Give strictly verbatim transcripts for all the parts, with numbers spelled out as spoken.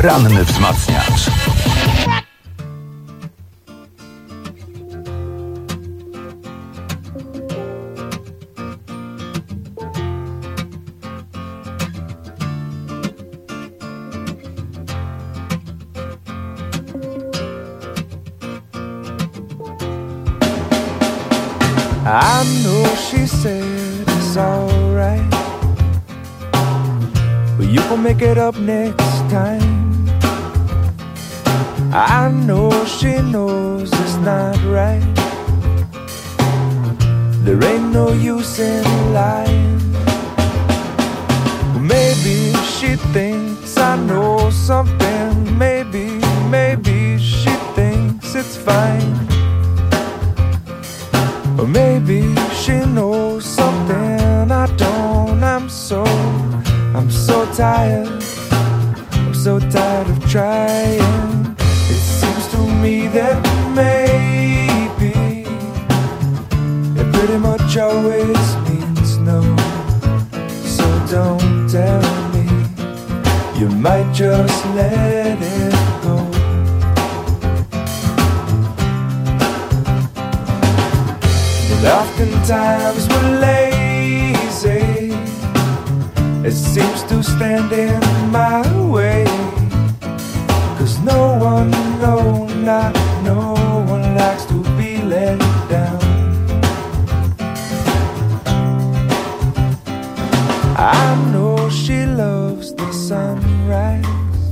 Poranny wzmacniacz. I know she said it's alright, but you gon' make it up next time. I know she knows it's not right. There ain't no use in lying. Maybe she thinks I know something. Maybe, maybe she thinks it's fine. Or maybe she knows something I don't. I'm so, I'm so tired. I'm so tired of trying. It seems to me that maybe it pretty much always means no. So don't tell me, you might just let it go. And oftentimes we're lazy. It seems to stand in my way. Cause no one, no, not no one likes to be let down. I know she loves the sunrise,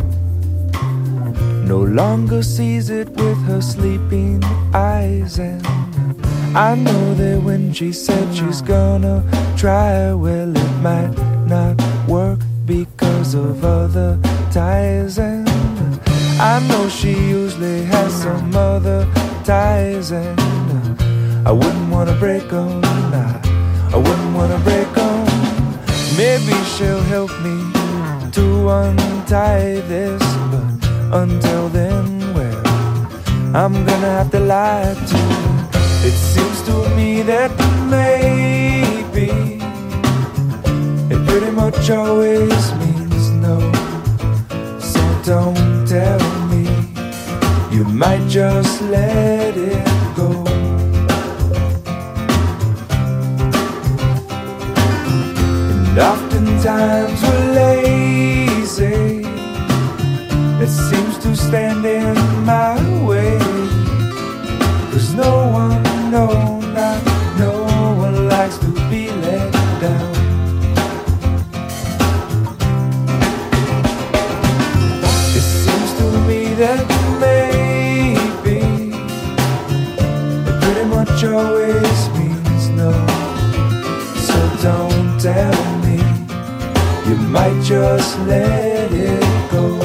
no longer sees it with her sleeping eyes. And I know that when she said she's gonna try, well, it might not work because of other ties. And I know she usually has some other ties. And I wouldn't wanna break them, nah, I wouldn't wanna break them. Maybe she'll help me to untie this, but until then, well, I'm gonna have to lie to her. It seems to me that maybe it pretty much always means no. So don't tell me, you might just let it go. And oftentimes we're lazy. It seems to stand in my way. Cause no one, no, not no one likes to be let down. It seems to me that maybe it pretty much always means no. So don't tell me, you might just let it go.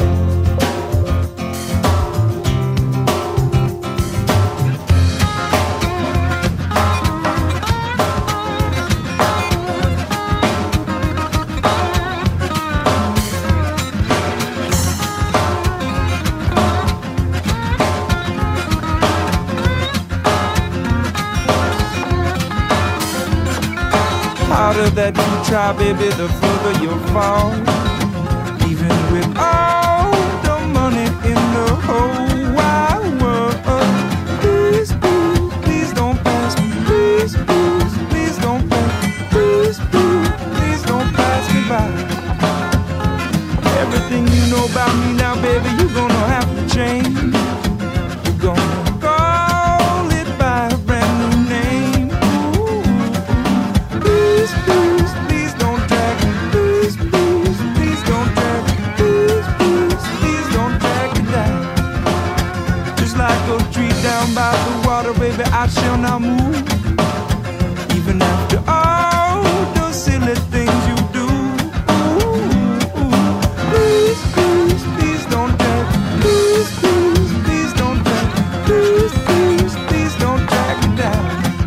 That you try, baby, the further you'll fall. Even with all the money in the whole wide world. Please, please, please don't pass me. Please, please, please don't pass me. Please, please, please don't pass me by. Everything you know about me now, baby, you're gonna have to change. You're gonna call it by a brand new name. Ooh. Please, please, please don't drag me. Please, please, please don't drag me. Please, please, please don't drag me down. Just like a tree down by the water, baby, I shall not move. Even after all the silly things you do. Ooh, ooh. Please, please, please don't drag me. Please, please, please don't drag me. Please, please, please don't drag me down.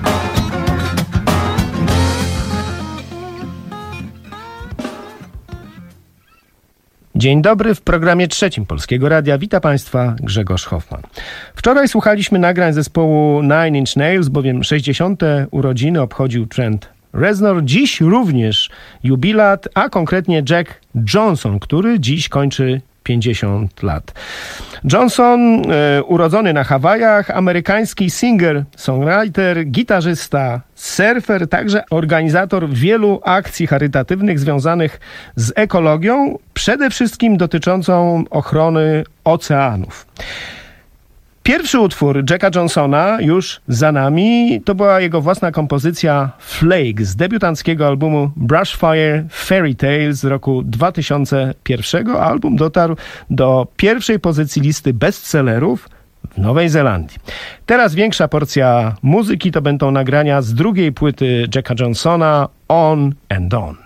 Dzień dobry, w programie trzecim Polskiego Radia. Wita Państwa Grzegorz Hoffman. Wczoraj słuchaliśmy nagrań zespołu Nine Inch Nails, bowiem sześćdziesiąte urodziny obchodził Trent Reznor. Dziś również jubilat, a konkretnie Jack Johnson, który dziś kończy pięćdziesiąt lat. Johnson, e, urodzony na Hawajach, amerykański singer, songwriter, gitarzysta, surfer, także organizator wielu akcji charytatywnych związanych z ekologią, przede wszystkim dotyczącą ochrony oceanów. Pierwszy utwór Jacka Johnsona już za nami. To była jego własna kompozycja Flake z debiutanckiego albumu Brushfire Fairy Tale z roku dwa tysiące pierwszego. Album dotarł do pierwszej pozycji listy bestsellerów w Nowej Zelandii. Teraz większa porcja muzyki to będą nagrania z drugiej płyty Jacka Johnsona On and On.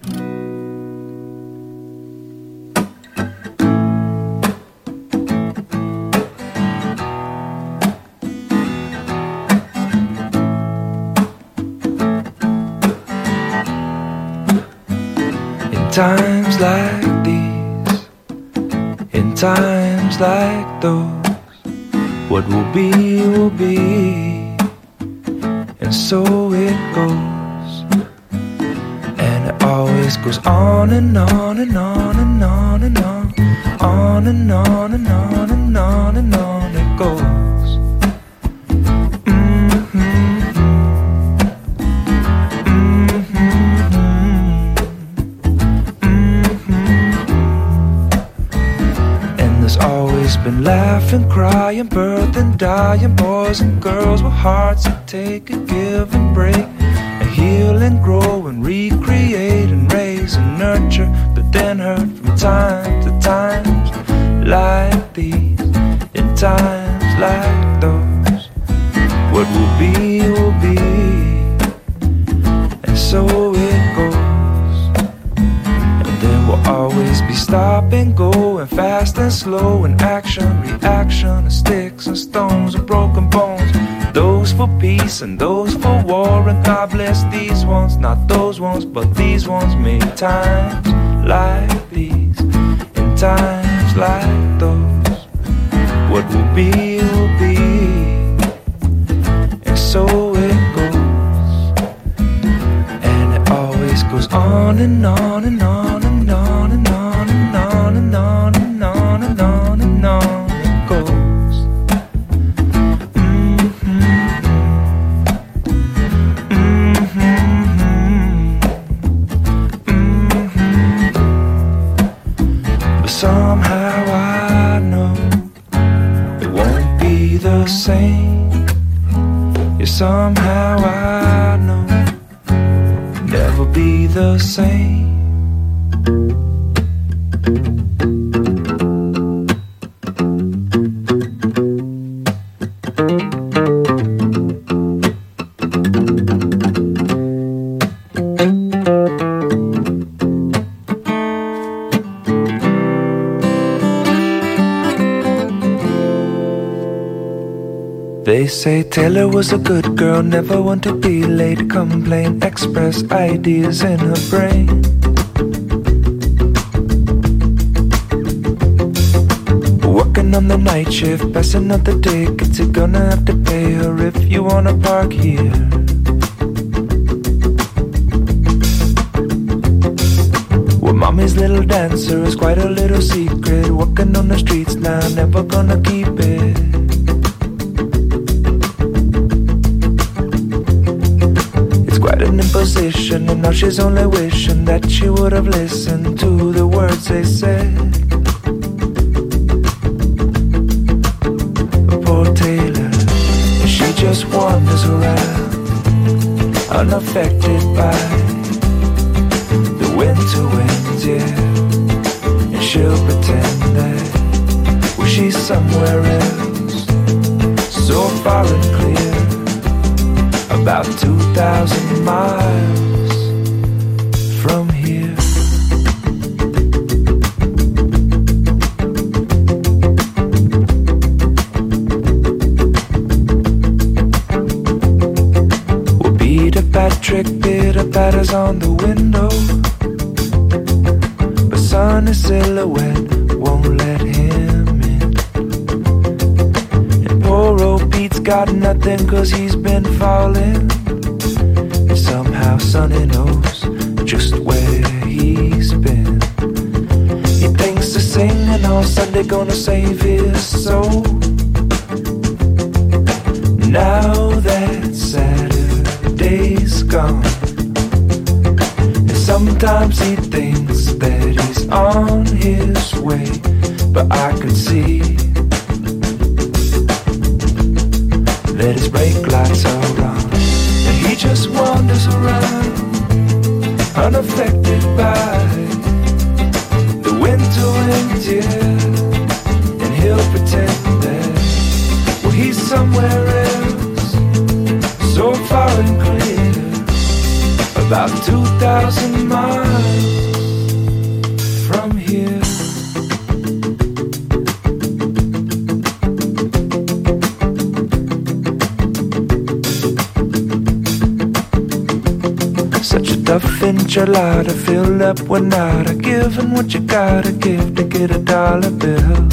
Times like these, in times like those, what will be, will be, and so it goes, and it always goes on and on and on and on and on, on and on and on and on and on it goes. Been laughing, crying, birthing, dying, boys and girls with hearts that take and give and break, and heal and grow and recreate and raise and nurture, but then hurt from time to times like these, in times like those. What will be, will be, and so it goes. Will always be stop and go and fast and slow and action, reaction and sticks and stones and broken bones. Those for peace and those for war, and God bless these ones, not those ones, but these ones. Many times like these, in times like those, what will be, will be, and so it goes, and it always goes on and on and on. On and on and on and on and on and on and on it goes. Mm-hmm. Mm-hmm. Mm-hmm. But somehow I know it won't be the same. Yeah, somehow I know it'll never be the same. They say Taylor was a good girl, never one to be late, complain, express ideas in her brain. Working on the night shift, passing out the tickets, you're gonna have to pay her if you wanna park here. Well, mommy's little dancer is quite a little secret, working on the streets now, never gonna keep it. Quite an imposition, and now she's only wishing that she would have listened to the words they said. Poor Taylor, she just wanders around, unaffected by the winter winds, yeah. And she'll pretend that, well, she's somewhere else, so far and clear, about two thousand miles from here. Well, Peter Patrick, Peter Patter's on the window, but sunny silhouette won't let him in. And poor old Pete's got nothing 'cause he's been falling, and somehow Sonny knows just where he's been. He thinks the singing on Sunday, gonna save his soul. Now that Saturday's gone, and sometimes he thinks that he's on his way, but I could see that his brake lights are on, and he just wanders around, unaffected by the winter wind, yeah. And he'll pretend that, well, he's somewhere else, so far and clear, about two thousand miles from here. Such a tough enchilada filled up with nada, giving what you gotta give to get a dollar bill.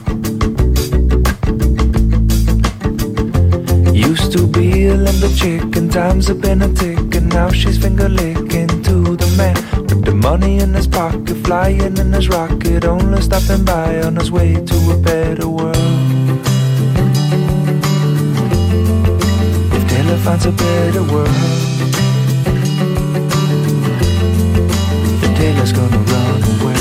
Used to be a limber chick, and times have been a tick, and now she's finger licking to the man with the money in his pocket, flying in his rocket, only stopping by on his way to a better world. If Taylor finds a better world, Taylor's gonna run away.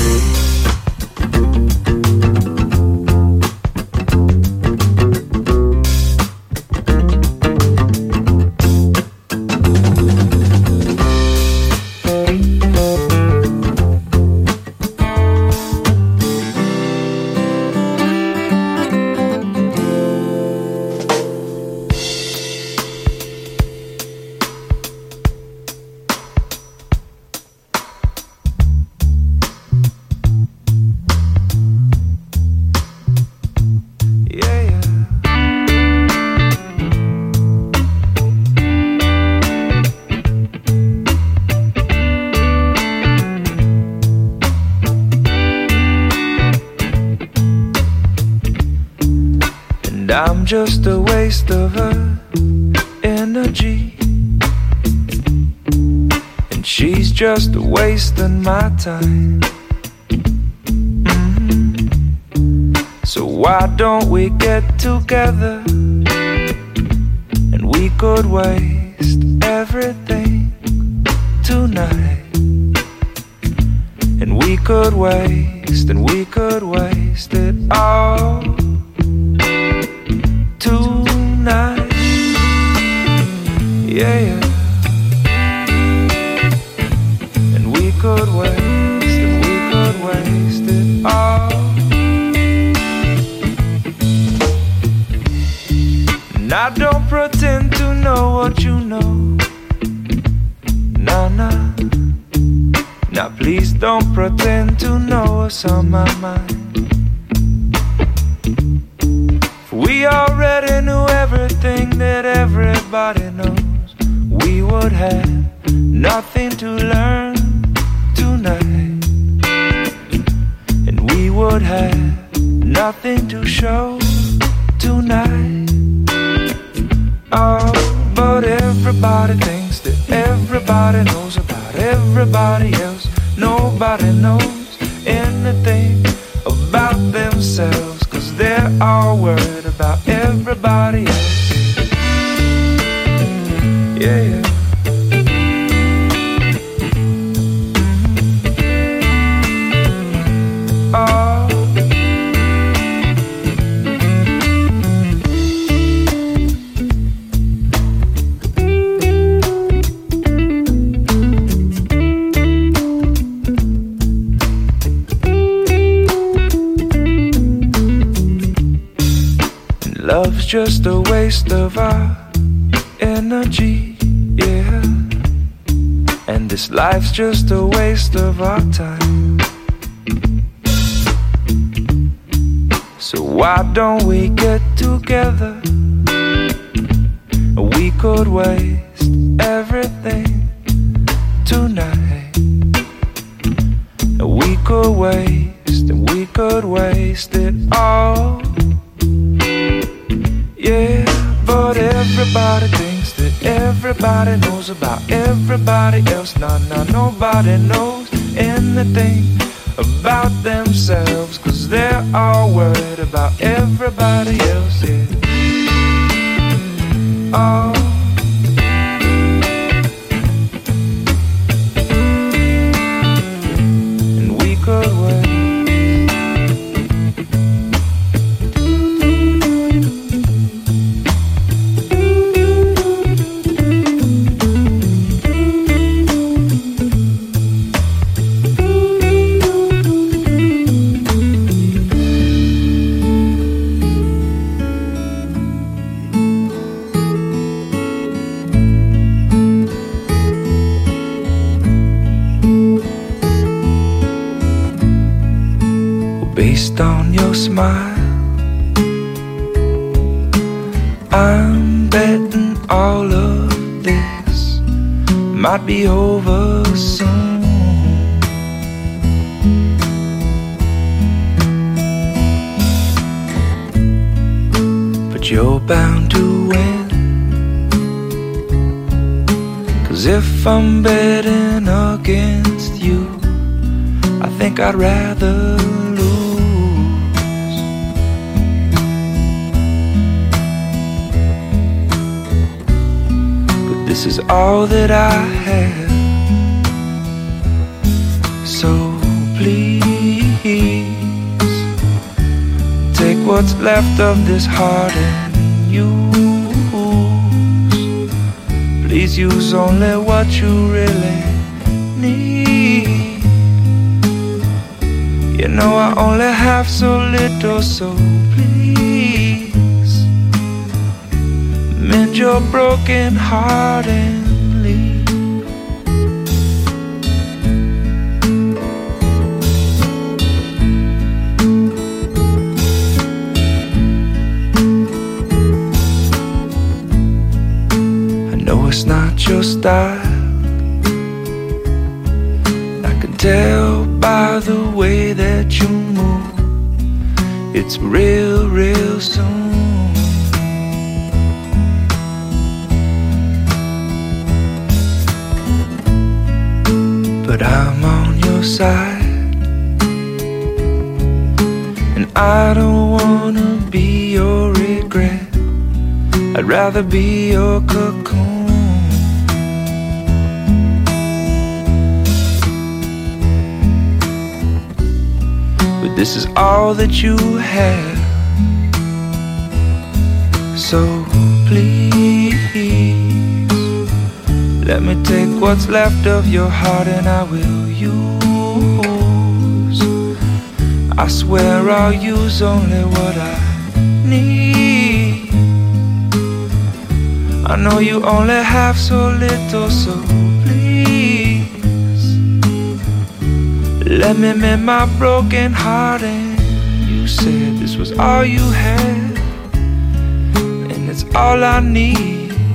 I'm just a waste of her energy, and she's just a wasting my time. Mm-hmm. So why don't we get together, and we could waste everything tonight, and we could waste, and we could waste it all tonight, yeah, yeah. And we could waste, and we could waste it all. And I don't pretend to know what you know, nah, nah. Now please don't pretend to know what's on my mind. We already knew everything that everybody knows. We would have nothing to learn tonight, and we would have nothing to show tonight. Oh, but everybody thinks that everybody knows about everybody else. Nobody knows anything about themselves, 'cause they're all worried about everybody else. Yeah, yeah. Oh. Love's just a waste of our energy, yeah. And this life's just a waste of our time. So why don't we get together? We could waste everything tonight. We could waste, and we could waste it all. Yeah, but everybody thinks that everybody knows about everybody else. Nah, nah, nobody knows anything about themselves, 'cause they're all worried about everybody else, yeah. Oh, and we could wait. Based on your smile, I'm betting all of this might be over soon. But you're bound to win, 'cause if I'm betting against you, I think I'd rather lose. This is all that I have, so please take what's left of this heart and use. Please use only what you really need. You know I only have so little, so please mend your broken heart and leave. I know it's not your style, I can tell by the way that you move, it's real, real soon. But I'm on your side, and I don't wanna be your regret, I'd rather be your cocoon. But this is all that you have, so please let me take what's left of your heart and I will use. I swear I'll use only what I need. I know you only have so little, so please let me mend my broken heart. And you said this was all you had, and it's all I need.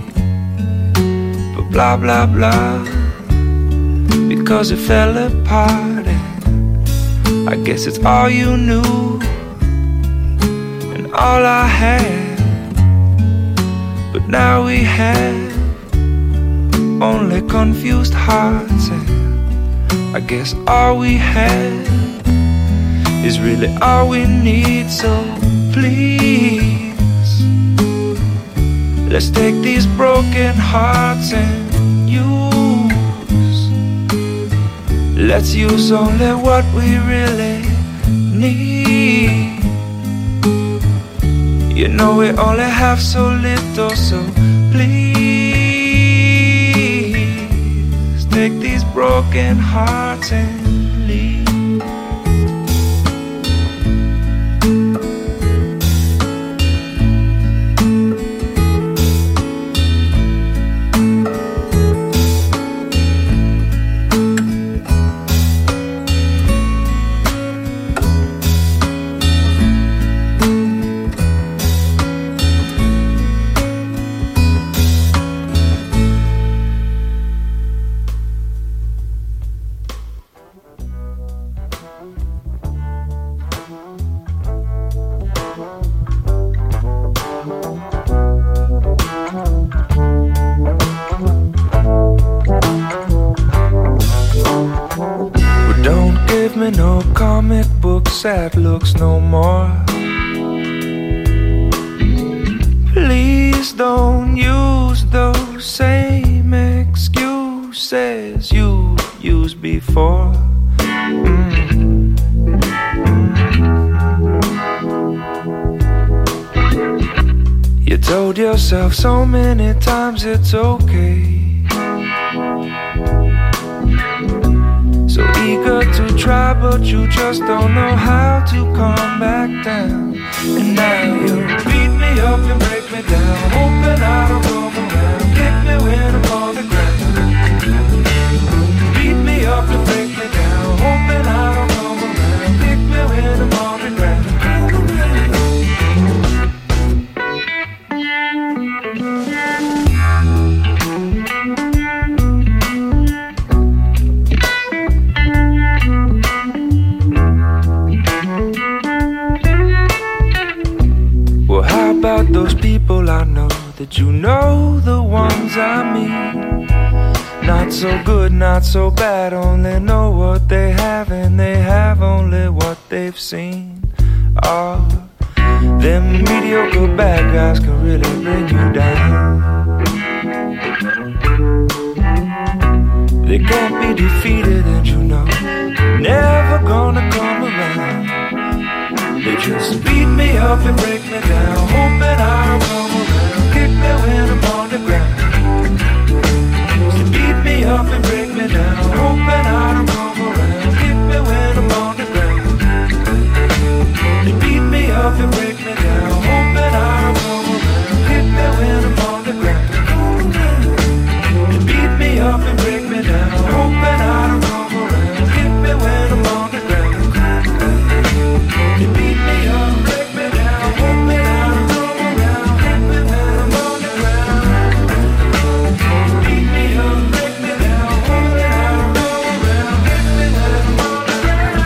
Blah, blah, blah, because it fell apart, and I guess it's all you knew, and all I had. But now we have only confused hearts, and I guess all we have is really all we need. So please, let's take these broken hearts and use. Let's use only what we really need. You know we only have so little, so please take these broken hearts and leave. bad looks no more. Please don't use those same excuses you used before. Mm. You told yourself so many times it's okay. So eager to try, but you just don't know how to come back down. And now you beat me up and break me down, hoping I don't come around. Kick me when I'm on the ground. Beat me up and break me down, hoping I don't come around. Kick me when I'm on the ground. About those people I know that you know, the ones I mean. Not so good, not so bad, only know what they have, and they have only what they've seen. Oh, them mediocre bad guys can really bring you down. They can't be defeated, and you know, never gonna come around. They just beat me up and break me down, hoping I don't come around. Kick me when I'm on the ground. They beat me up and break me down, hoping I don't come around. Kick me when I'm on the ground. They beat me up and break me down, hoping I don't come around. Kick me when I'm on the ground. They beat me up and break me down, hoping I don't come around. Kick me when I'm on the ground. They beat me up, break me down, hoping I don't come around. Kick me when I'm on the ground. Beat me up, break me down, hoping I don't come around. Kick me when I'm on the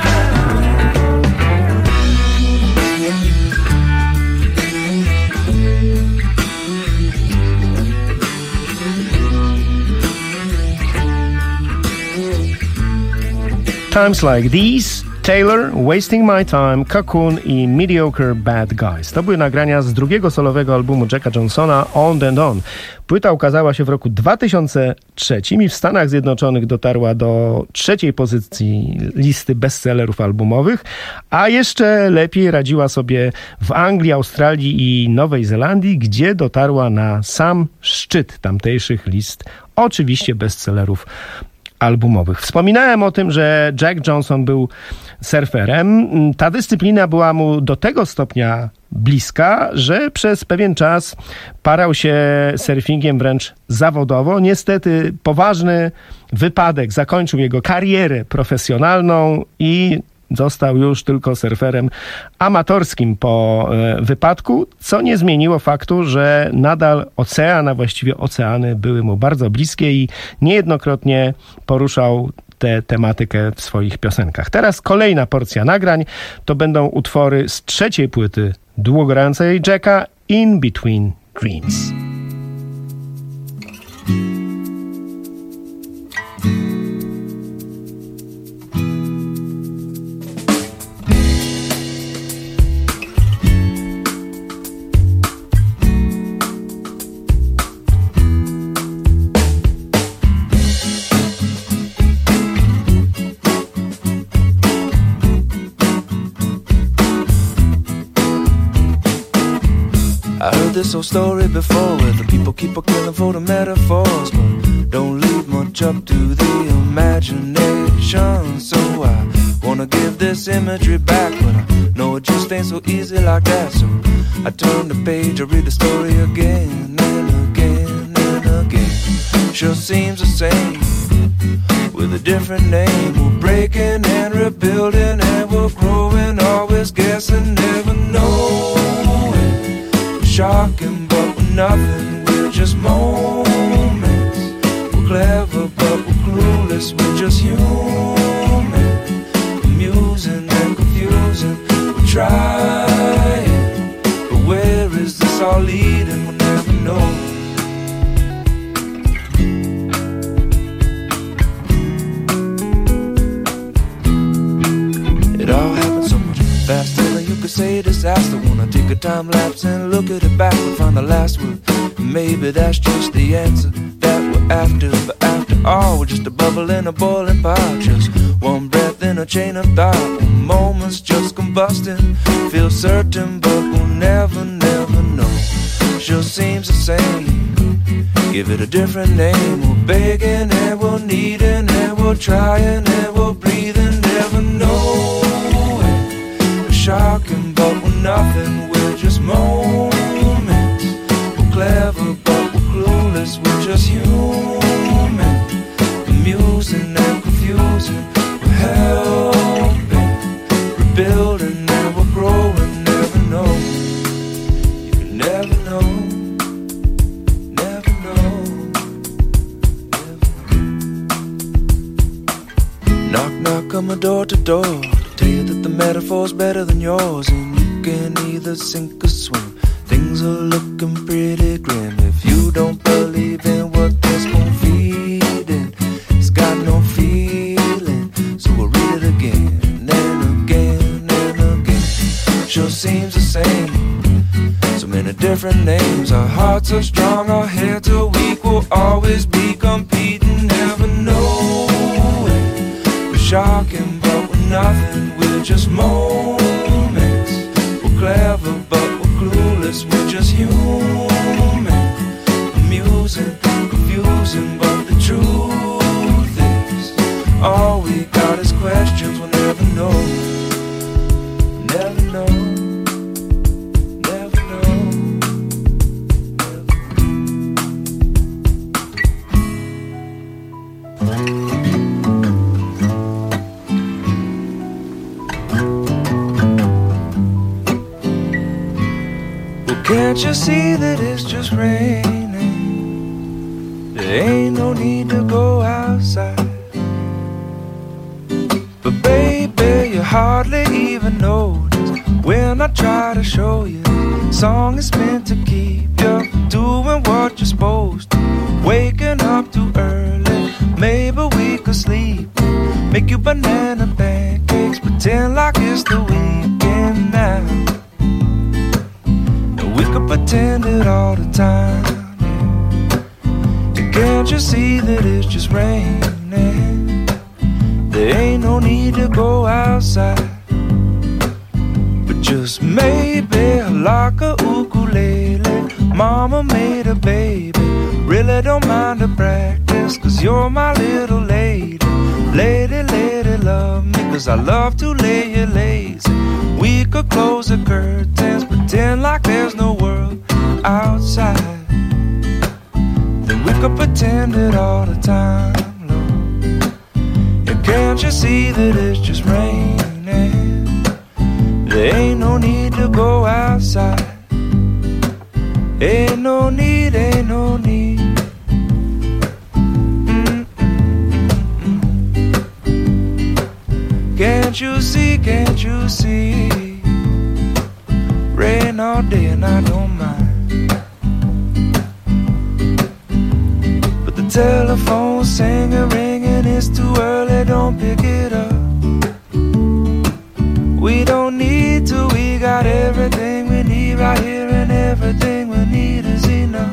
ground. Times like these, Taylor, Wasting My Time, Cocoon i Mediocre Bad Guys. To były nagrania z drugiego solowego albumu Jacka Johnsona, On and On. Płyta ukazała się w roku dwa tysiące trzecim i w Stanach Zjednoczonych dotarła do trzeciej pozycji listy bestsellerów albumowych, a jeszcze lepiej radziła sobie w Anglii, Australii i Nowej Zelandii, gdzie dotarła na sam szczyt tamtejszych list, oczywiście bestsellerów albumowych. Wspominałem o tym, że Jack Johnson był surferem. Ta dyscyplina była mu do tego stopnia bliska, że przez pewien czas parał się surfingiem wręcz zawodowo. Niestety poważny wypadek zakończył jego karierę profesjonalną i został już tylko surferem amatorskim po e, wypadku, co nie zmieniło faktu, że nadal ocean, a właściwie oceany były mu bardzo bliskie i niejednokrotnie poruszał tę tematykę w swoich piosenkach. Teraz kolejna porcja nagrań to będą utwory z trzeciej płyty długogrającej Jacka, In Between Dreams. I heard this old story before where the people keep a killing for the metaphors, but don't leave much up to the imagination. So I wanna give this imagery back, but I know it just ain't so easy like that. So I turn the page, I read the story again and again and again. Sure seems the same with a different name. We're breaking and rebuilding and we're growing, always guessing, never knowing. Shocking, but we're nothing, we're just moments. We're clever, but we're clueless, we're just human. Amusing and confusing, we're trying, but where is this all leading? We'll never know. It all happened so much say disaster. Wanna take a time lapse and look at it backward, find the last word. Maybe that's just the answer that we're after. But after all, we're just a bubble in a boiling pot. Just one breath in a chain of thought. Moments just combusting. Feel certain, but we'll never, never know. Sure seems the same. Give it a different name. We're begging and we're needing and we're trying and we're breathing. Never know. We're shocking, but we're nothing. We're just moments. We're clever, but we're clueless. We're just human. Amusing and confusing. We're helping, rebuilding and we're growing. Never know. You can never know. Never know. Never know. Knock, knock on my door to door. Tell you that the metaphor's better than yours. And you can either sink or swim. Things are looking pretty grim. If you don't believe in what this spoon feeding, it's got no feeling. So we'll read it again and again and again. Sure seems the same. So many different names. Our hearts are strong, our heads are weak. We'll always be competing. Never know it. We're shocking, but we're nothing. We're just moments. We're clever, but we're clueless. We're just human. Amusing, confusing, but the truth is all we got is questions. We'll never know. Never know. Never know. Well, can't you see that it's just raining? There ain't no need to go outside. But baby, you hardly even notice when I try to show you. Song is meant to keep you doing what you're supposed to. Waking up too early, maybe we could sleep. Make you banana pancakes, pretend like it's the weekend now. And we could pretend it all the time. And can't you see that it's just raining? There ain't no need to go outside. But just maybe like a ukulele, mama made a baby. Really don't mind the practice, cause you're my little lady. Lady, lady, love me, cause I love to lay you lazy. We could close the curtains, pretend like there's no world outside. Then we could pretend it all the time. Can't you see that it's just raining? There ain't no need to go outside. Ain't no need, ain't no need. Mm-mm-mm-mm. Can't you see, can't you see? Rain all day and I don't mind. But the telephone singing, ringing, it's too early, don't pick it up. We don't need to, we got everything we need right here, and everything we need is enough.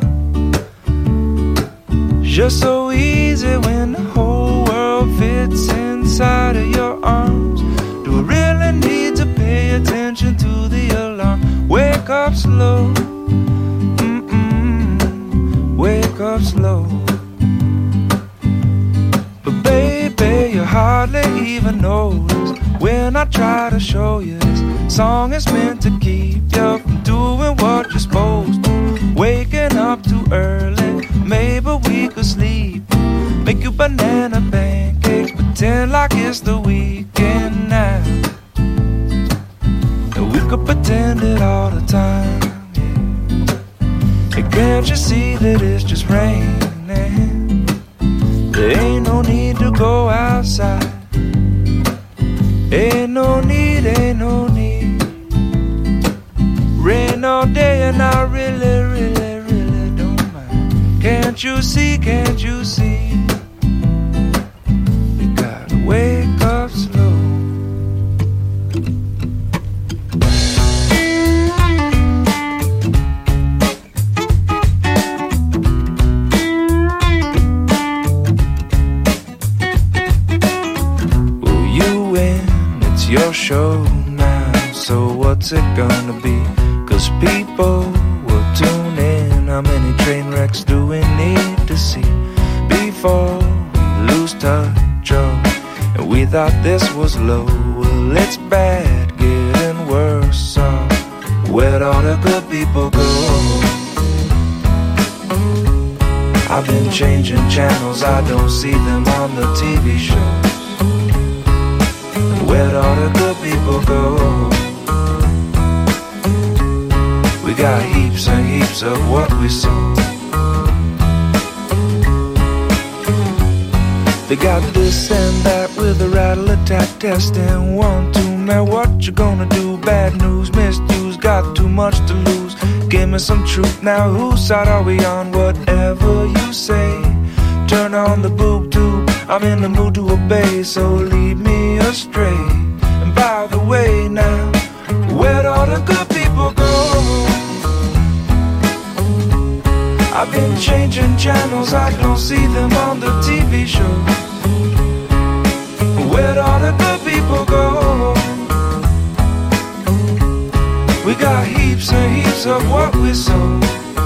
Just so easy when the whole world fits inside of your arms. Do I really need to pay attention to the alarm? Wake up slow, mm-mm, wake up slow. But baby, you hardly even notice when I try to show you this song is meant to keep you from doing what you're supposed to. Waking up too early, maybe we could sleep. Make you banana pancakes, pretend like it's the weekend now. And we could pretend it all the time, yeah. And can't you see that it's just raining? There ain't no need to go outside. Ain't no need, ain't no need. Rain all day and I really, really, really don't mind. Can't you see, can't you see? You gotta wake up slow. show now, so what's it gonna be? Cause people will tune in. How many train wrecks do we need to see before we lose touch? Oh, and we thought this was low. Well, it's bad, getting worse. So where'd all the good people go? I've been changing channels, I don't see them on the T V shows. Where'd all the good people go? We got heaps and heaps of what we sow. They got this and that with a rattle attack testing. One, two, man, what you gonna do? Bad news, misuse, got too much to lose. Give me some truth now, whose side are we on? Whatever you say, turn on the boob tube. I'm in the mood to obey, so lead me astray. And by the way now, where'd all the good people go? I've been changing channels, I don't see them on the T V shows. Where'd all the good people go? We got heaps and heaps of what we sow.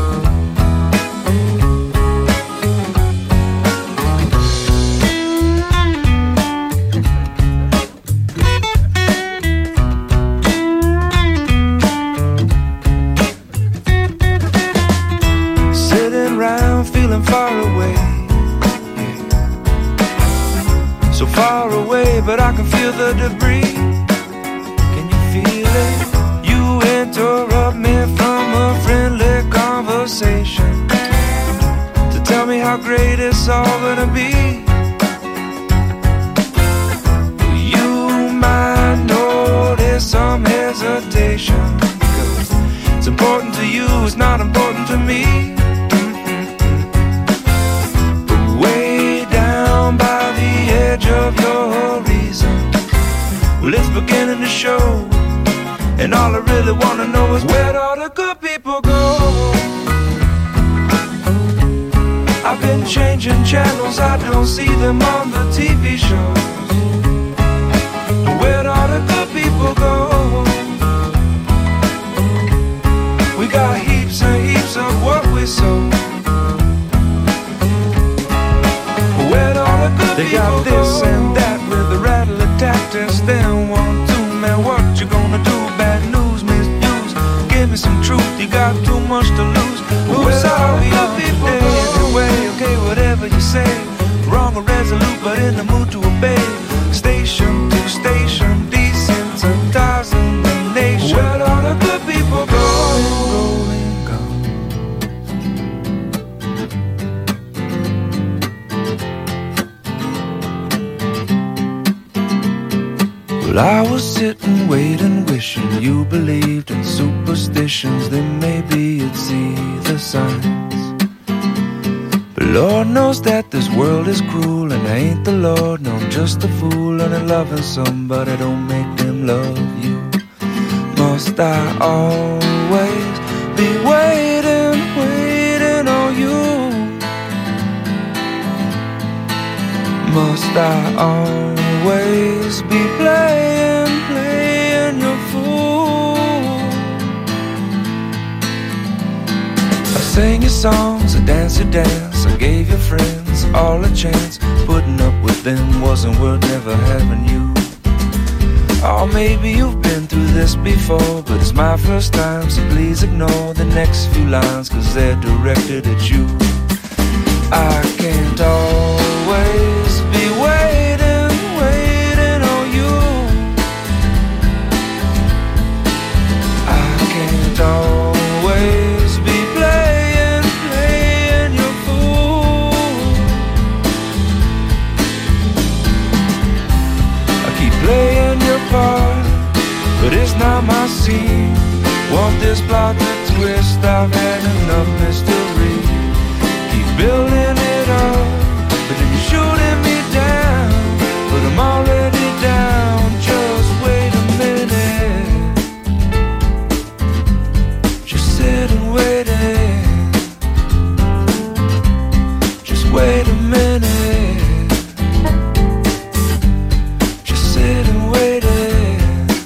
Sitting round feeling far away, so far away, but I can feel the debris. Can you feel it? You interrupt me from a friendly conversation to tell me how great it's all gonna be. You might notice some hesitation, 'cause it's important to you, it's not important to me. But way down by the edge of your reason, well, it's beginning to show. And all I really wanna know is where'd all the good people go? I've been changing channels, I don't see them on the T V shows. Where'd all the good people go? We got heaps and heaps of what we sow. Where'd all the good they people go? They got this and that with the rattle attack test. Then one, two, man, what you gonna do? Bad news, misuse, give me some truth. You got too much to lose. Who's all the good people go? Anyway, okay, whatever you say. Wrong or resolute, but in the mood to obey. Station to station, desensitizing the nation. Where'd all the good people go? Rolling gone. Well, I was sitting, waiting, wishing you believed in superstitions. Then maybe you'd see the signs. But Lord knows that this world is cruel, and I ain't the Lord, no, I'm just a fool. And loving somebody don't make them love you. Must I always be waiting, waiting on you? Must I always be playing, playing your fool? I sang your songs, I danced your dance, I gave your friends all a chance. Putting up with them wasn't worth never having you. Or maybe you've been through this before, but it's my first time, so please ignore the next few lines, 'cause they're directed at you. I can't always be waiting, waiting on you. I can't always be playing, playing your fool. I keep playing your part, but it's not my scene. Want this plot to twist, I've had enough mystery. Keep building it up, but then you're shooting me down. But I'm already down, just wait a minute. Just sit and wait it. Just wait a minute. Just sit and wait it.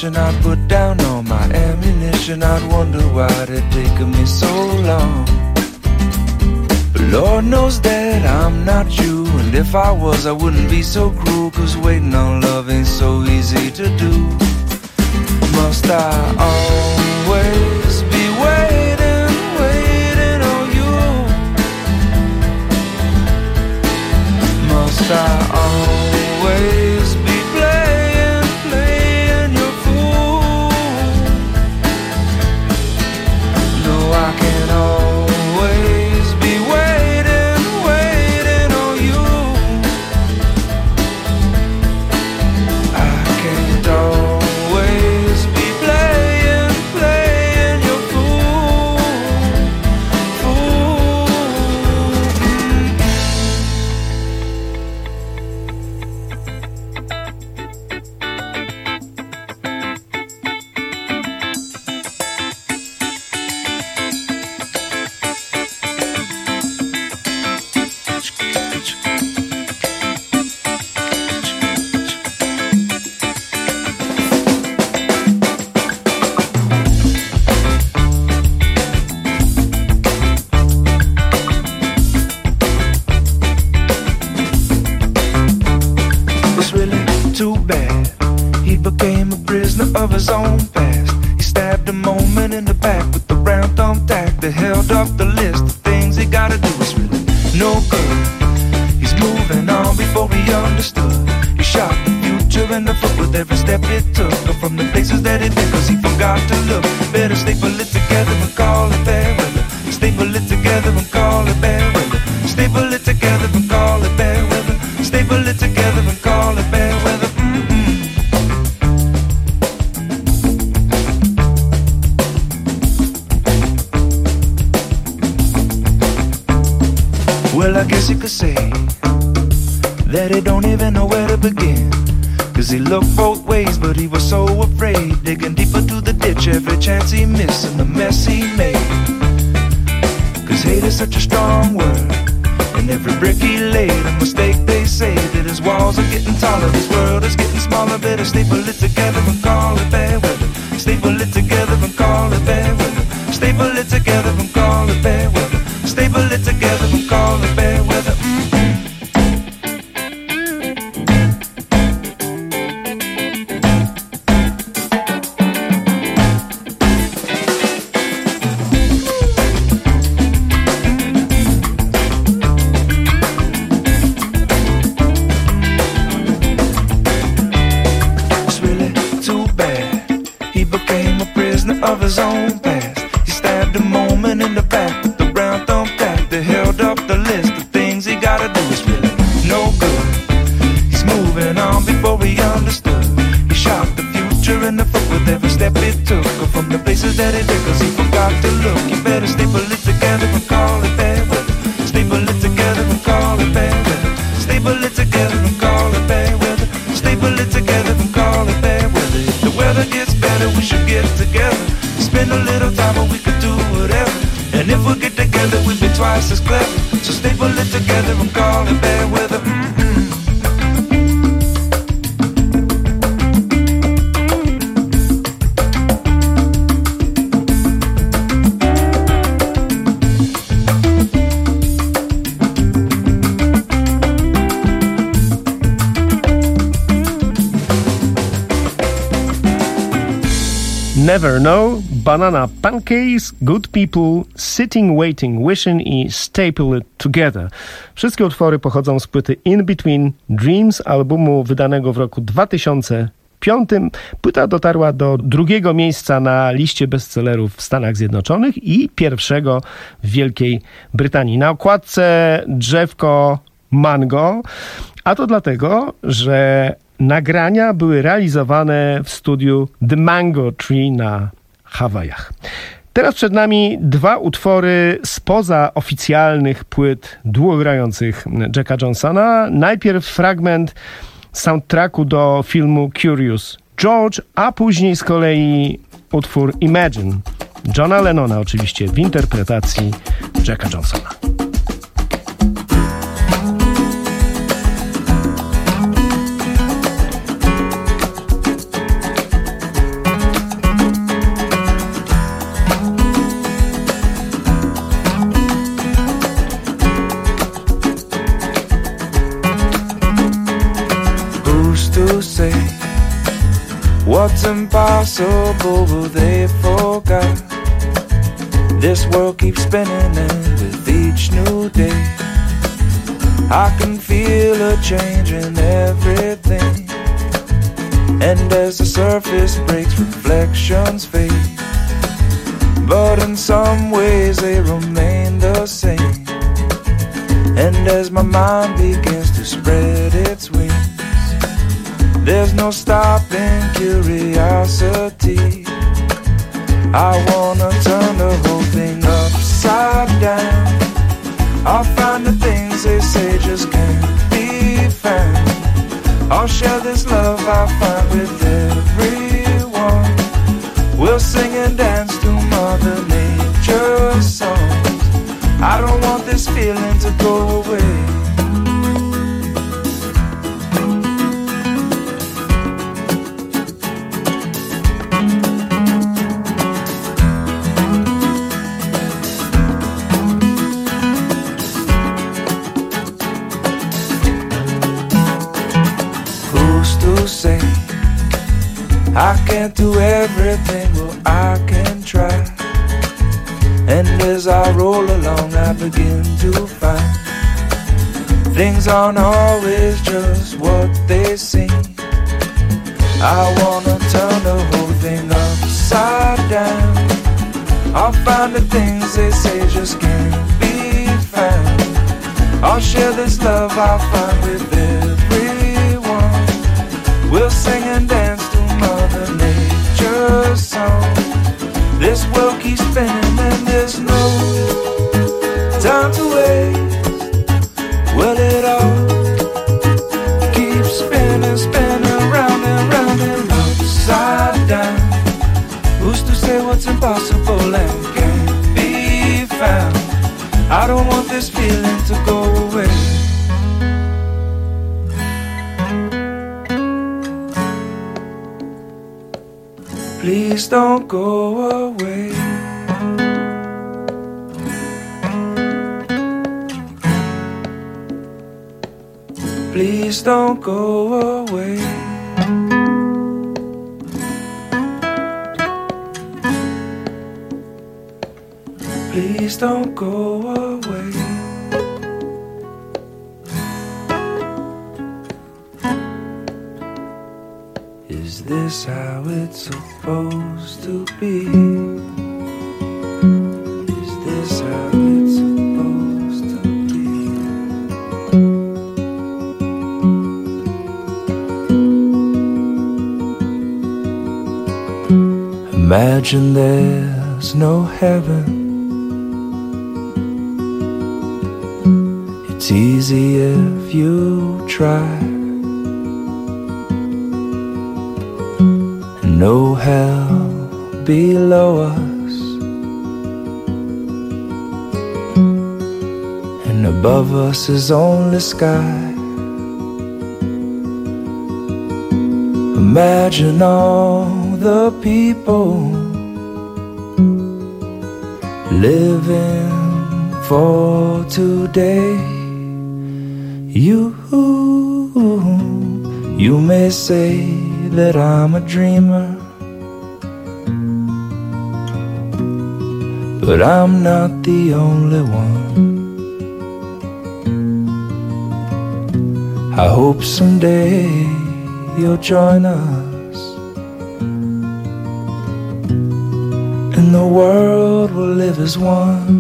ignition, I'd put down all my ammunition. I'd wonder why it taken me so long. But Lord knows that I'm not you, and if I was, I wouldn't be so cruel, 'cause waiting on love ain't so easy to do. Must I always be waiting, waiting on you? Must I always be playing, playing your fool? No, I can't always be waiting, waiting on you. I can't always be playing, playing your fool, fool. It's really too bad. He became a prisoner of his own past. He stabbed a moment in the back with the brown thumbtack that held up the list of things he gotta do. It's really no good. He's moving on before he understood. He shot the future in the foot with every step he took, or from the places that he did, 'cause he forgot to look. Better staple it together and call it bad weather. Staple it together and call it bad weather. Staple it together and call it bad weather. Staple it together and call it bad weather. Mm-mm. Well, I guess you could say that he don't even know where to begin, 'cause he looked both ways, but he was so afraid, digging deeper to the ditch every chance he missed and the mess he made. 'Cause hate is such a strong word, and every brick he laid a mistake. They say that his walls are getting taller, this world is getting smaller. Better staple it together and call it bad weather. Staple it together and call it bad weather. Staple it together and call it bad weather. Staple it together and call it bad weather. Mm-mm. It's really too bad. He became a prisoner of his own past. He stabbed a moment in the back with the brown thumbtack that held up the list of things he gotta do. It's really no good. He's moving on before he understood. He shot the future in the foot with every step he took, or from the places that he did, 'cause he forgot to look. You better staple it together and call it bad weather. Staple it together and call it bad weather. Staple it together and call it bad weather. Staple it together and call it bad weather. If the weather gets better, we should get together. Spend a little time and we could do whatever. And if we get together, we'll be twice as clever. So staple it together and call it bad weather. Mm-mm. Never Know, Banana Pancakes, Good People, Sitting, Waiting, Wishing i Staple It Together. Wszystkie utwory pochodzą z płyty In Between Dreams, albumu wydanego w roku dwa tysiące piątym. Płyta dotarła do drugiego miejsca na liście bestsellerów w Stanach Zjednoczonych i pierwszego w Wielkiej Brytanii. Na okładce drzewko mango, a to dlatego, że nagrania były realizowane w studiu The Mango Tree na Hawajach. Teraz przed nami dwa utwory spoza oficjalnych płyt długogrających Jacka Johnsona. Najpierw fragment soundtracku do filmu Curious George, a później z kolei utwór Imagine Johna Lennona, oczywiście w interpretacji Jacka Johnsona. impossible, but they forgot. This world keeps spinning, and with each new day I can feel a change in everything. And as the surface breaks, reflections fade, but in some ways they remain the same. And as my mind begins to spread its wings, there's no stopping curiosity. I wanna turn the whole thing upside down. I'll find the things they say just can't be found. I'll share this love I find with everyone. We'll sing and dance to Mother Nature's songs. I don't want this feeling to go away. Say I can't do everything, well I can try. And as I roll along I begin to find things aren't always just what they seem. I wanna turn the whole thing upside down. I'll find the things they say just can't be found. I'll share this love I find with everyone. We'll sing and dance to Mother Nature's song. This world keeps spinning and there's no time to waste. Well, it all keeps spinning, spinning round and round and upside down. Who's to say what's impossible and can't be found? I don't want this feeling to go away. Please don't go away. Please don't go away. Please don't go away. Is this how it's supposed to be? Is this how it's supposed to be? Imagine there's no heaven. It's easy if you try. No hell below us, and above us is only sky. Imagine all the people living for today. You, you may say that I'm a dreamer, but I'm not the only one. I hope someday you'll join us, and the world will live as one.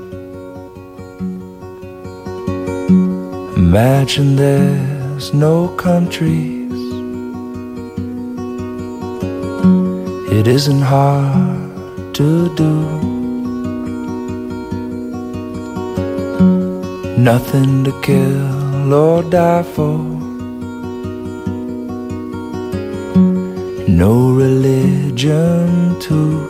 Imagine there's no countries. It isn't hard to do. Nothing to kill or die for. No religion too.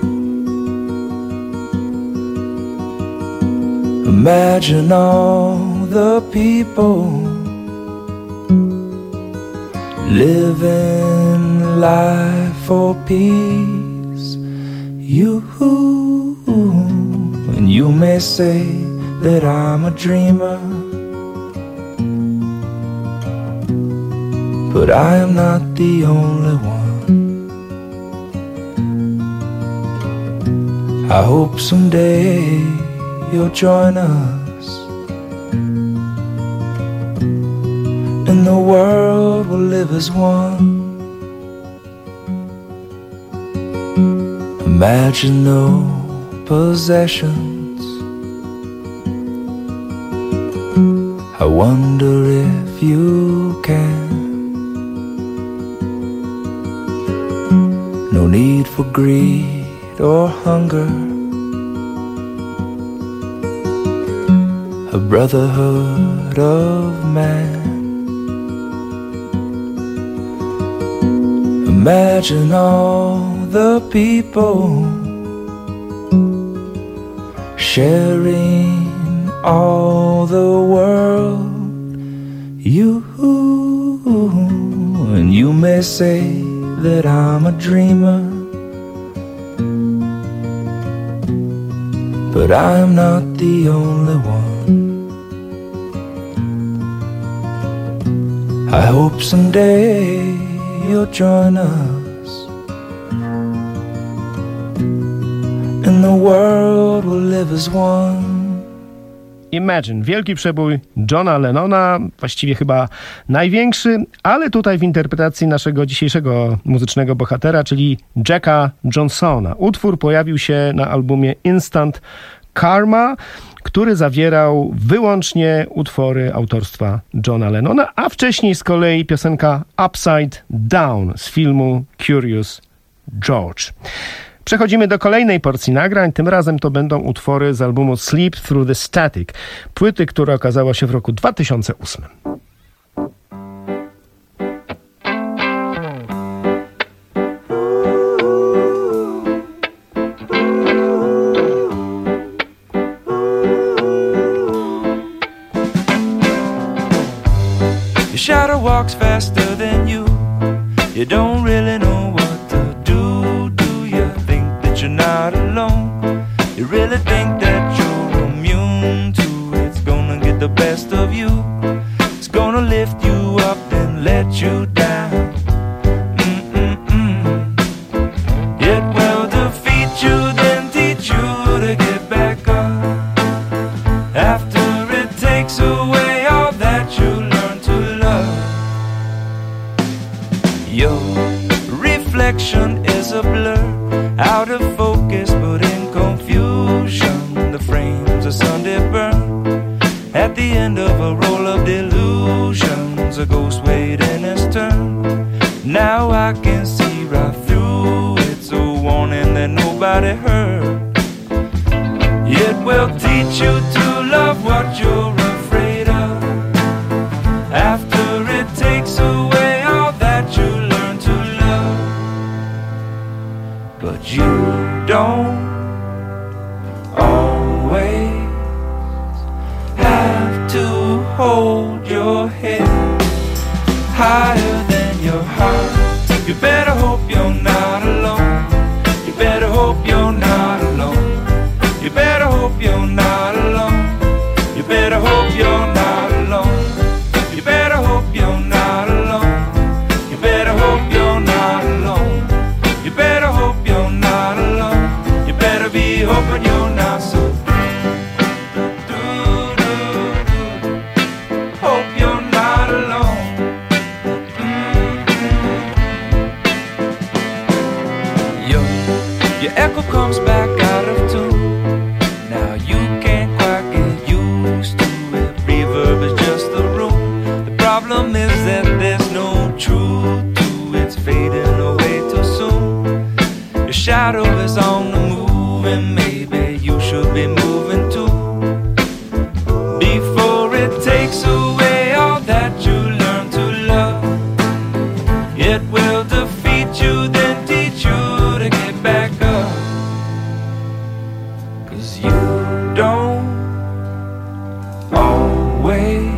Imagine all the people living life for peace. You, and you may say that I'm a dreamer, but I am not the only one. I hope someday you'll join us, and the world will live as one. Imagine no possessions. I wonder if you can. No need for greed or hunger, a brotherhood of man. Imagine all the people sharing all the world. You, and you may say that I'm a dreamer, but I'm not the only one. I hope someday you'll join us, and the world will live as one. Imagine, wielki przebój Johna Lennona, właściwie chyba największy, ale tutaj w interpretacji naszego dzisiejszego muzycznego bohatera, czyli Jacka Johnsona. Utwór pojawił się na albumie Instant Karma, który zawierał wyłącznie utwory autorstwa Johna Lennona, a wcześniej z kolei piosenka Upside Down z filmu Curious George. Przechodzimy do kolejnej porcji nagrań. Tym razem to będą utwory z albumu Sleep Through the Static, płyty, która okazała się w roku dwa tysiące ósmym. Your shadow walks faster than you. You don't really know what to do. Do you think that you're not alone? You really think that you're immune to it? It's gonna get the best of you. It's gonna lift you up and let you down. Mm-mm-mm. It will defeat you, then teach you to get back up. After it takes away all that you learn to love. Your reflection is a blur, out of focus but in confusion. The frames are Sunday burn at the end of a roll of delusions. A ghost waiting his turn. Now I can see right through. It's a warning that nobody heard. It will teach you to love what you're afraid of. After it takes away all that you learn to love. But you don't always have to hold your head higher than your heart. You better hope you're not alone. You better hope you're not alone. You better hope you're not alone. You better hope you're not alone. You better hope you're not alone. You better hope you're not alone. You better hope you're not alone. You better be hoping you're not so. Hope you're not alone. Yo, your echo comes back out of tune. Now you can't quite get used to it. Reverb is just the room. The problem is that there's no truth to it. It's fading away too soon. Your shadow is on the move, and maybe you should be moving too. Before it takes away all that you learn to love. It will defeat you, then teach you to get back up. 'Cause you don't always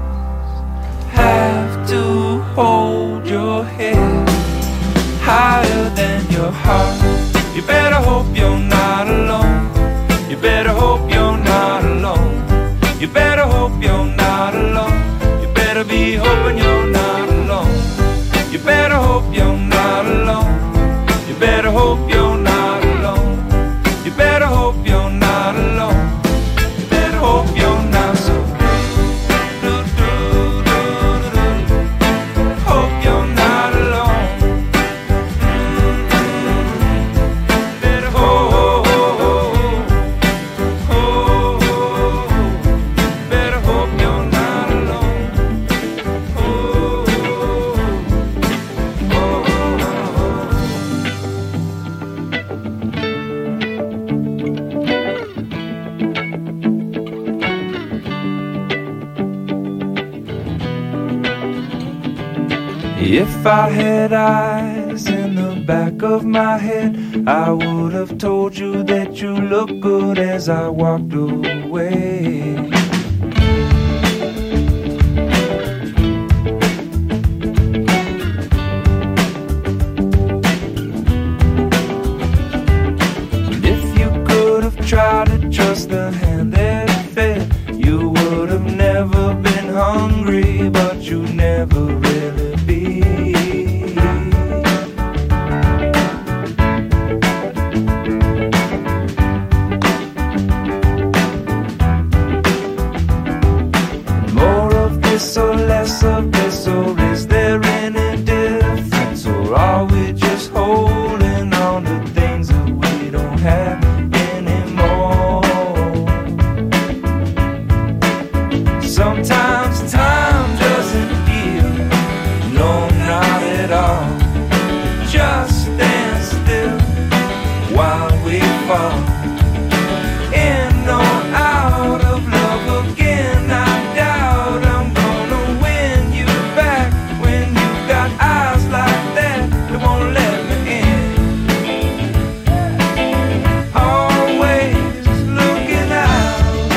have to hold your head higher than your heart. You better hope you're not alone. You better hope you're not alone. You better hope you're not alone. You better be hoping you're not alone. You better hope you're not alone. You better hope you're not alone. You better Better hope you're not alone. Better hope you're not so. Hope you're not alone. Better hope. Better hope you're not alone. If I had eyes in the back of my head, I would have told you that you look good as I walked away. If you could have tried to trust the hand that fed, you would have never been hungry, but you never really be. More of this or less of this, or is there any difference? Or are we just holding on to things that we don't have anymore? Sometimes time doesn't heal, no, not at all. Just stand still while we fall in or out of love again. I doubt I'm gonna win you back when you've got eyes like that that won't let me in. Always looking out.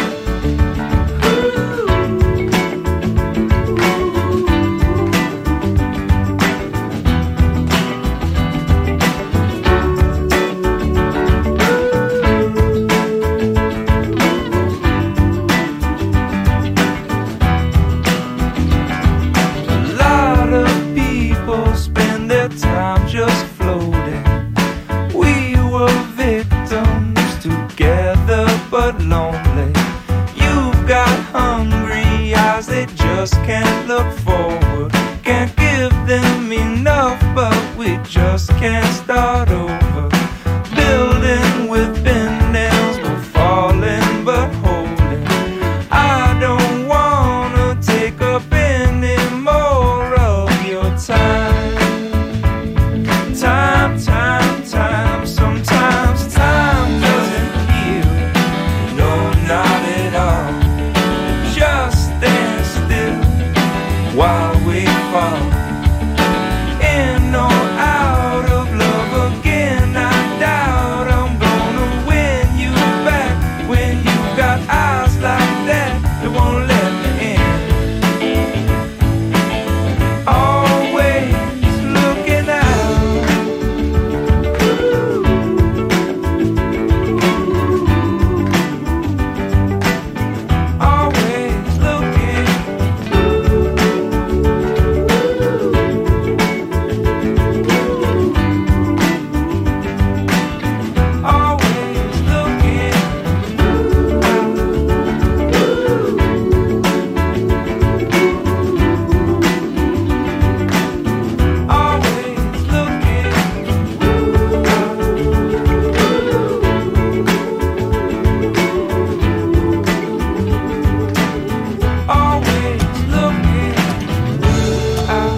A lot of people spend their time just floating. We were victims together but lonely. You've got hungry eyes, they just can't look forward. Can't give them enough, but we just can't start over. Building with bent nails, we're falling but holding. I don't wanna take up any more of your time. Time, time, time. Sometimes time doesn't heal, no, not at all. Just stand still while we fall in or out of love again. I doubt I'm gonna win you back when you've got eyes like that that won't let me in. Always looking out. Always looking. Always looking. Always looking. Always looking out.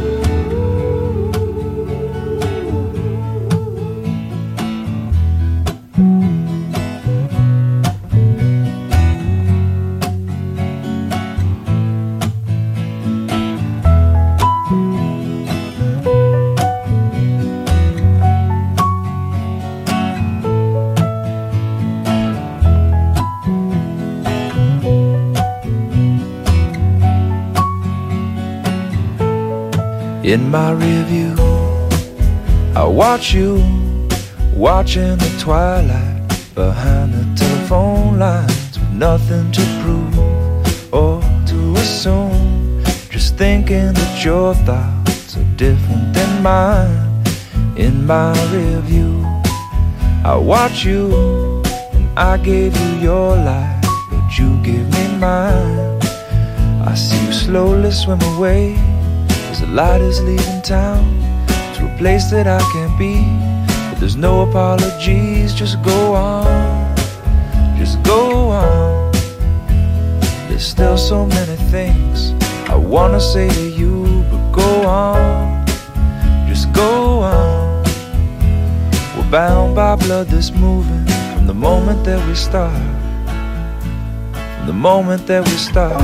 In my review, I watch you watching the twilight behind the telephone lines with nothing to prove or to assume. Just thinking that your thoughts are different than mine. In my review, I watch you I gave you your life, but you gave me mine. I see you slowly swim away as the light is leaving town to a place that I can't be. But there's no apologies, just go on, just go on. There's still so many things I wanna say to you, but go on, just go on. We're bound by blood that's moving from the moment that we start, from the moment that we start.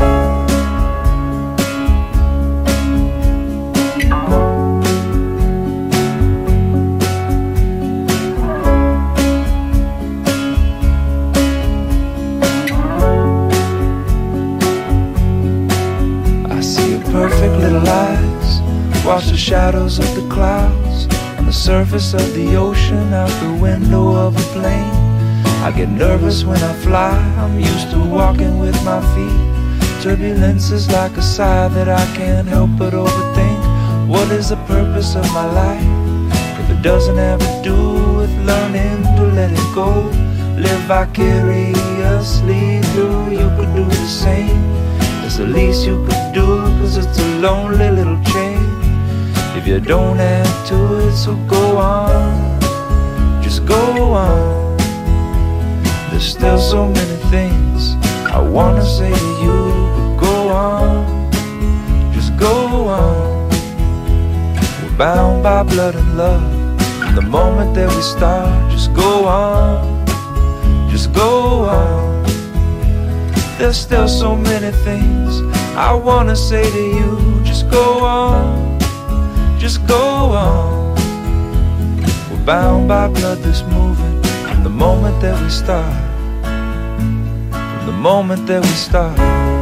Perfect little eyes watch the shadows of the clouds on the surface of the ocean out the window of a plane. I get nervous when I fly, I'm used to walking with my feet. Turbulence is like a sigh that I can't help but overthink. What is the purpose of my life if it doesn't have to do with learning to let it go? Live vicariously through, you could do the same. It's the least you could do, cause it's a lonely little chain. If you don't add to it, so go on, just go on. There's still so many things I wanna say to you, but go on, just go on. We're bound by blood and love from the moment that we start. Just go on, just go on. There's still so many things I wanna say to you. Just go on, just go on. We're bound by blood that's moving from the moment that we start, from the moment that we start.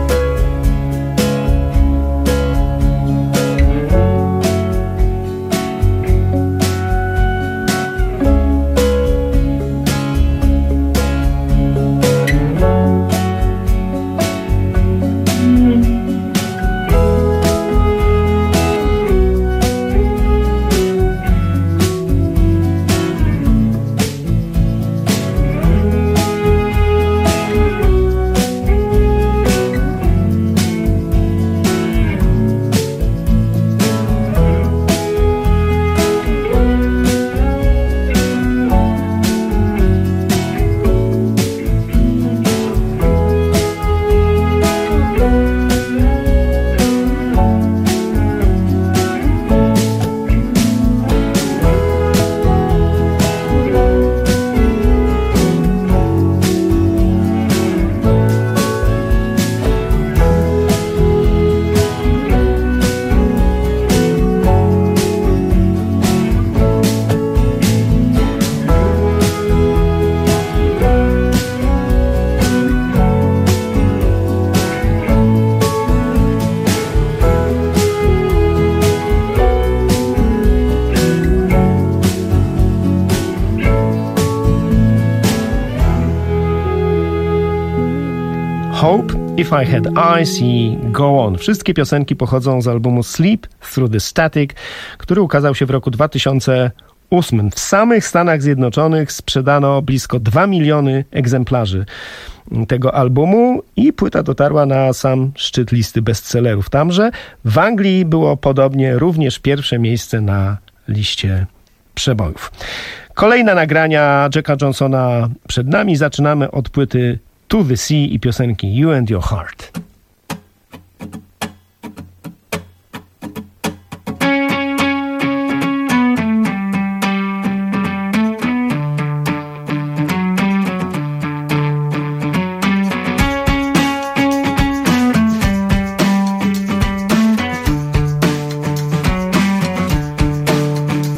Hope, If I Had Eyes i Go On. Wszystkie piosenki pochodzą z albumu Sleep Through the Static, który ukazał się w roku dwa tysiące ósmym. W samych Stanach Zjednoczonych sprzedano blisko dwa miliony egzemplarzy tego albumu i płyta dotarła na sam szczyt listy bestsellerów tamże. W Anglii było podobnie, również pierwsze miejsce na liście przebojów. Kolejne nagrania Jacka Johnsona przed nami. Zaczynamy od płyty To the Sea i piosenki You and Your Heart.